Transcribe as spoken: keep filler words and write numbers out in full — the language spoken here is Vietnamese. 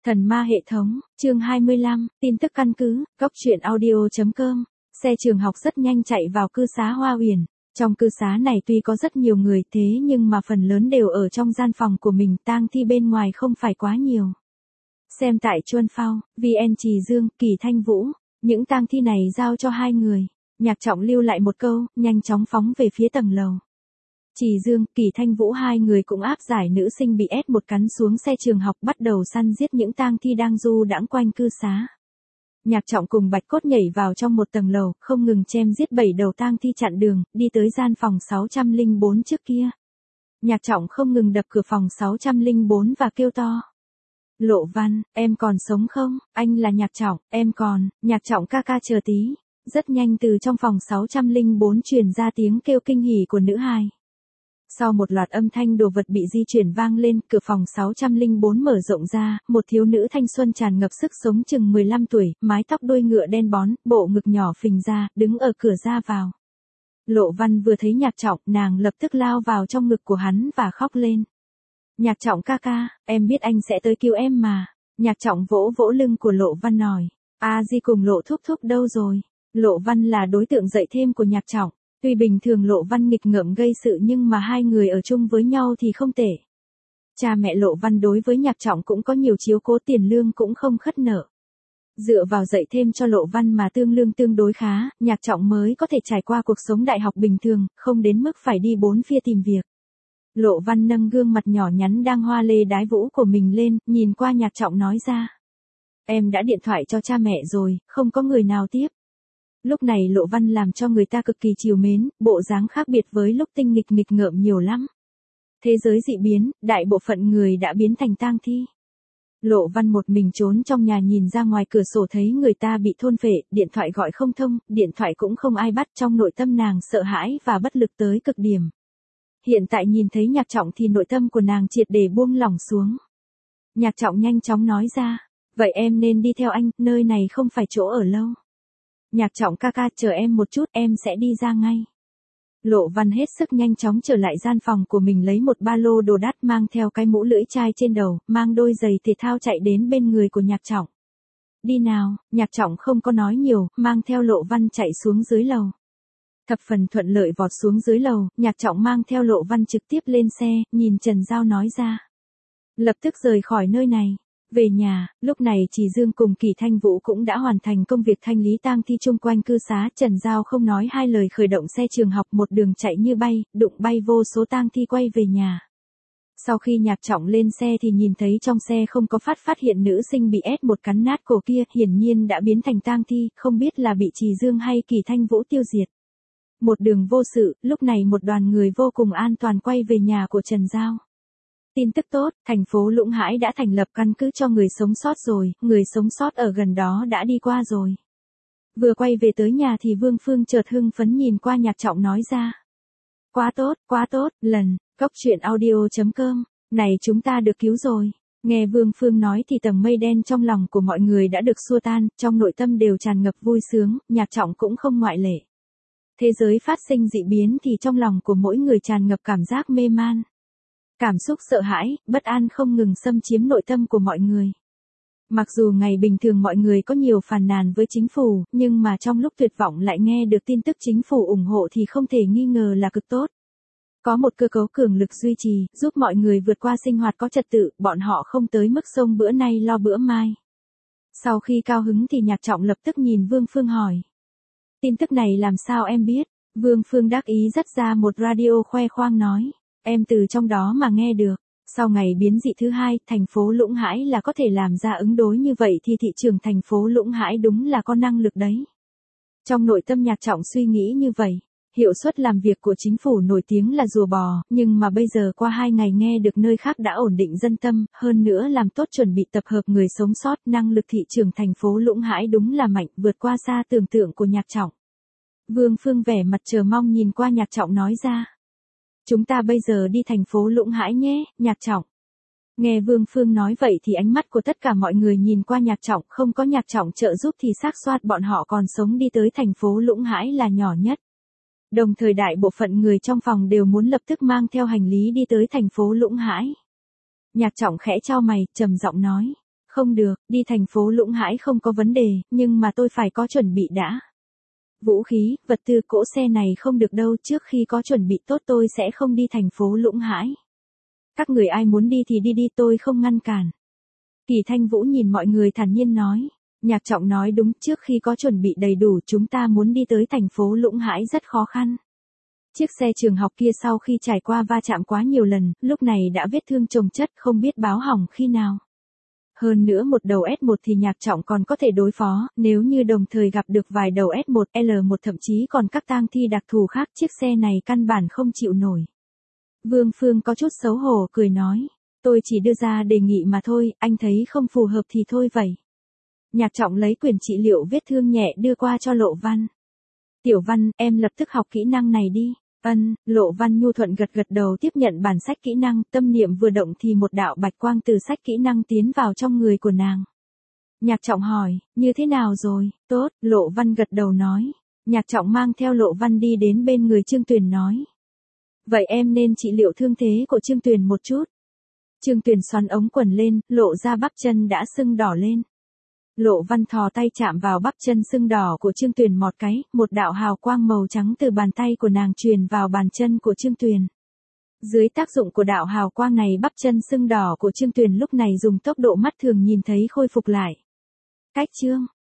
Thần ma hệ thống, chương hai mươi lăm, tin tức căn cứ, góc truyện audio chấm com. Xe trường học rất nhanh chạy vào cư xá Hoa Uyển. Trong cư xá này tuy có rất nhiều người thế nhưng mà phần lớn đều ở trong gian phòng của mình, tang thi bên ngoài không phải quá nhiều. Xem tại Chuân Phao, vê en Trì Dương, Kỳ Thanh Vũ, những tang thi này giao cho hai người. Nhạc Trọng lưu lại một câu, nhanh chóng phóng về phía tầng lầu. Trì Dương, Kỳ Thanh Vũ hai người cũng áp giải nữ sinh bị ép một cắn xuống xe trường học, bắt đầu săn giết những tang thi đang du đãng quanh cư xá. Nhạc Trọng cùng Bạch Cốt nhảy vào trong một tầng lầu, không ngừng chém giết bảy đầu tang thi chặn đường, đi tới gian phòng sáu trăm lẻ bốn trước kia. Nhạc Trọng không ngừng đập cửa phòng sáu trăm lẻ bốn và kêu to. Lộ Văn, em còn sống không? Anh là Nhạc Trọng, em còn, Nhạc Trọng ca ca chờ tí. Rất nhanh từ trong phòng sáu trăm lẻ bốn truyền ra tiếng kêu kinh hỉ của nữ hài. Sau một loạt âm thanh đồ vật bị di chuyển vang lên, cửa phòng sáu trăm lẻ bốn mở rộng ra, một thiếu nữ thanh xuân tràn ngập sức sống chừng mười lăm tuổi, mái tóc đuôi ngựa đen bón, bộ ngực nhỏ phình ra, đứng ở cửa ra vào. Lộ Văn vừa thấy Nhạc Trọng, nàng lập tức lao vào trong ngực của hắn và khóc lên. Nhạc Trọng ca ca, em biết anh sẽ tới cứu em mà. Nhạc Trọng vỗ vỗ lưng của Lộ Văn nói. A Di cùng Lộ Thúc Thúc đâu rồi? Lộ Văn là đối tượng dạy thêm của Nhạc Trọng. Tuy bình thường Lộ Văn nghịch ngợm gây sự nhưng mà hai người ở chung với nhau thì không tệ. Cha mẹ Lộ Văn đối với Nhạc Trọng cũng có nhiều chiếu cố, tiền lương cũng không khất nợ. Dựa vào dạy thêm cho Lộ Văn mà tương lương tương đối khá, Nhạc Trọng mới có thể trải qua cuộc sống đại học bình thường, không đến mức phải đi bốn phía tìm việc. Lộ Văn nâng gương mặt nhỏ nhắn đang hoa lê đái vũ của mình lên, nhìn qua Nhạc Trọng nói ra. Em đã điện thoại cho cha mẹ rồi, không có người nào tiếp. Lúc này Lộ Văn làm cho người ta cực kỳ trìu mến, bộ dáng khác biệt với lúc tinh nghịch nghịch ngợm nhiều lắm. Thế giới dị biến, đại bộ phận người đã biến thành tang thi. Lộ Văn một mình trốn trong nhà nhìn ra ngoài cửa sổ thấy người ta bị thôn phệ, điện thoại gọi không thông, điện thoại cũng không ai bắt, trong nội tâm nàng sợ hãi và bất lực tới cực điểm. Hiện tại nhìn thấy Nhạc Trọng thì nội tâm của nàng triệt để buông lỏng xuống. Nhạc Trọng nhanh chóng nói ra, vậy em nên đi theo anh, nơi này không phải chỗ ở lâu. Nhạc Trọng ca ca chờ em một chút, em sẽ đi ra ngay. Lộ Văn hết sức nhanh chóng trở lại gian phòng của mình, lấy một ba lô đồ đắt, mang theo cái mũ lưỡi chai trên đầu, mang đôi giày thể thao chạy đến bên người của Nhạc Trọng. Đi nào, Nhạc Trọng không có nói nhiều, mang theo Lộ Văn chạy xuống dưới lầu. Thập phần thuận lợi vọt xuống dưới lầu, Nhạc Trọng mang theo Lộ Văn trực tiếp lên xe, nhìn Trần Giao nói ra. Lập tức rời khỏi nơi này. Về nhà, lúc này Trì Dương cùng Kỳ Thanh Vũ cũng đã hoàn thành công việc thanh lý tang thi chung quanh cư xá. Trần Giao không nói hai lời khởi động xe trường học, một đường chạy như bay, đụng bay vô số tang thi quay về nhà. Sau khi Nhạc Trọng lên xe thì nhìn thấy trong xe không có phát phát hiện nữ sinh bị ép một cắn nát cổ kia, hiển nhiên đã biến thành tang thi, không biết là bị Trì Dương hay Kỳ Thanh Vũ tiêu diệt. Một đường vô sự, lúc này một đoàn người vô cùng an toàn quay về nhà của Trần Giao. Tin tức tốt, thành phố Lũng Hãi đã thành lập căn cứ cho người sống sót rồi, người sống sót ở gần đó đã đi qua rồi. Vừa quay về tới nhà thì Vương Phương chợt hưng phấn nhìn qua Nhạc Trọng nói ra. Quá tốt, quá tốt, lần, góc truyện audio chấm com, này chúng ta được cứu rồi. Nghe Vương Phương nói thì tầng mây đen trong lòng của mọi người đã được xua tan, trong nội tâm đều tràn ngập vui sướng, Nhạc Trọng cũng không ngoại lệ. Thế giới phát sinh dị biến thì trong lòng của mỗi người tràn ngập cảm giác mê man. Cảm xúc sợ hãi, bất an không ngừng xâm chiếm nội tâm của mọi người. Mặc dù ngày bình thường mọi người có nhiều phàn nàn với chính phủ, nhưng mà trong lúc tuyệt vọng lại nghe được tin tức chính phủ ủng hộ thì không thể nghi ngờ là cực tốt. Có một cơ cấu cường lực duy trì, giúp mọi người vượt qua sinh hoạt có trật tự, bọn họ không tới mức sông bữa nay lo bữa mai. Sau khi cao hứng thì Nhạc Trọng lập tức nhìn Vương Phương hỏi. Tin tức này làm sao em biết? Vương Phương đắc ý dắt ra một radio khoe khoang nói. Em từ trong đó mà nghe được. Sau ngày biến dị thứ hai, thành phố Lũng Hãi là có thể làm ra ứng đối như vậy thì thị trường thành phố Lũng Hãi đúng là có năng lực đấy. Trong nội tâm Nhạc Trọng suy nghĩ như vậy. Hiệu suất làm việc của chính phủ nổi tiếng là rùa bò, nhưng mà bây giờ qua hai ngày nghe được nơi khác đã ổn định dân tâm, hơn nữa làm tốt chuẩn bị tập hợp người sống sót, năng lực thị trường thành phố Lũng Hãi đúng là mạnh, vượt qua xa tưởng tượng của Nhạc Trọng. Vương Phương vẻ mặt chờ mong nhìn qua Nhạc Trọng nói ra. Chúng ta bây giờ đi thành phố Lũng Hãi nhé, Nhạc Trọng. Nghe Vương Phương nói vậy thì ánh mắt của tất cả mọi người nhìn qua Nhạc Trọng, không có Nhạc Trọng trợ giúp thì xác suất bọn họ còn sống đi tới thành phố Lũng Hãi là nhỏ nhất. Đồng thời đại bộ phận người trong phòng đều muốn lập tức mang theo hành lý đi tới thành phố Lũng Hãi. Nhạc Trọng khẽ chau mày, trầm giọng nói. Không được, đi thành phố Lũng Hãi không có vấn đề, nhưng mà tôi phải có chuẩn bị đã. Vũ khí, vật tư cỗ xe này không được đâu, trước khi có chuẩn bị tốt tôi sẽ không đi thành phố Lũng Hãi. Các người ai muốn đi thì đi đi, tôi không ngăn cản. Kỳ Thanh Vũ nhìn mọi người thản nhiên nói. Nhạc Trọng nói đúng, trước khi có chuẩn bị đầy đủ chúng ta muốn đi tới thành phố Lũng Hãi rất khó khăn. Chiếc xe trường học kia sau khi trải qua va chạm quá nhiều lần, lúc này đã vết thương chồng chất không biết báo hỏng khi nào. Hơn nữa một đầu S một thì Nhạc Trọng còn có thể đối phó, nếu như đồng thời gặp được vài đầu S một, L một thậm chí còn các tang thi đặc thù khác, chiếc xe này căn bản không chịu nổi. Vương Phương có chút xấu hổ cười nói, tôi chỉ đưa ra đề nghị mà thôi, anh thấy không phù hợp thì thôi vậy. Nhạc Trọng lấy quyển trị liệu vết thương nhẹ đưa qua cho Lộ Văn. Tiểu Văn, em lập tức học kỹ năng này đi. Ân, Lộ Văn nhu thuận gật gật đầu tiếp nhận bản sách kỹ năng, tâm niệm vừa động thì một đạo bạch quang từ sách kỹ năng tiến vào trong người của nàng. Nhạc Trọng hỏi, như thế nào rồi? Tốt, Lộ Văn gật đầu nói. Nhạc Trọng mang theo Lộ Văn đi đến bên người Trương Tuyền nói. Vậy em nên trị liệu thương thế của Trương Tuyền một chút. Trương Tuyền xoắn ống quần lên, lộ ra bắp chân đã sưng đỏ lên. Lộ Văn thò tay chạm vào bắp chân sưng đỏ của Trương Tuyền một cái, một đạo hào quang màu trắng từ bàn tay của nàng truyền vào bàn chân của Trương Tuyền. Dưới tác dụng của đạo hào quang này bắp chân sưng đỏ của Trương Tuyền lúc này dùng tốc độ mắt thường nhìn thấy khôi phục lại. Cách chương